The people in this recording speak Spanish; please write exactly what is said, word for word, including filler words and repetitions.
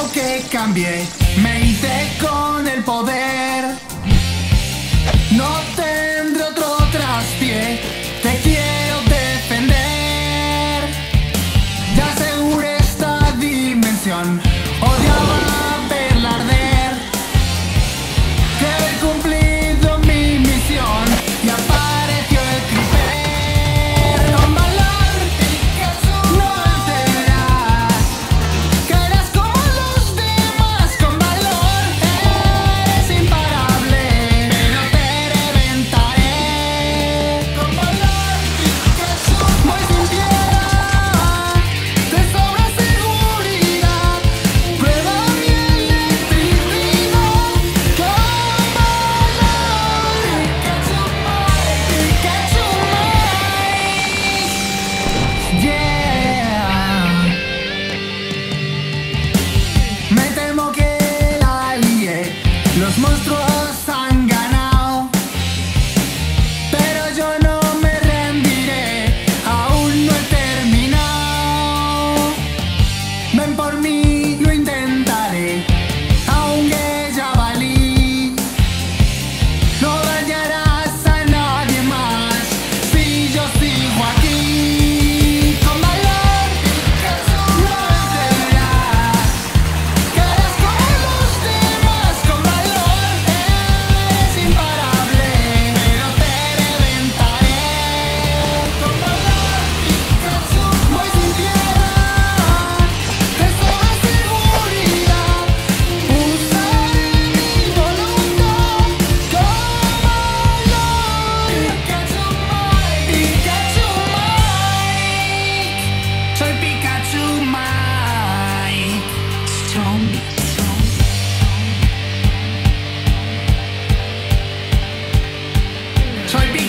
que cambié, me hice con el poder. No tendré otro traspié, te quiero defender. Ya aseguré esta dimensión, odiaba verla arder. Que he cumplido mi misión y apareció el creeper. Con valor, Pikachu, no vencerás. Caerás como los demás. Con valor, eres imparable, pero te reventaré. Con valor, Pikachu, voy sin piedad. Te sobra seguridad. Prueba mi electricidad. Con valor, Pikachu, Pikachu, yeah. Me temo que la lié, los monstruos han ganado, pero yo no me rendiré, aún no he terminado. Ven por mí, lo intentaré, aunque ya valí. No dañarás a nadie más si yo sigo aquí. Con valor, Pikachu, no vencerás. Caerás como los demás. Con valor, eres imparable, pero te reventaré. Con valor, Pikachu, voy sin piedad. Te sobra seguridad. Usaré mi voluntad. Con valor, Pikachu, Pikachu Mike. Soy Pikachu Mike. Strong, strong. Soy Pikachu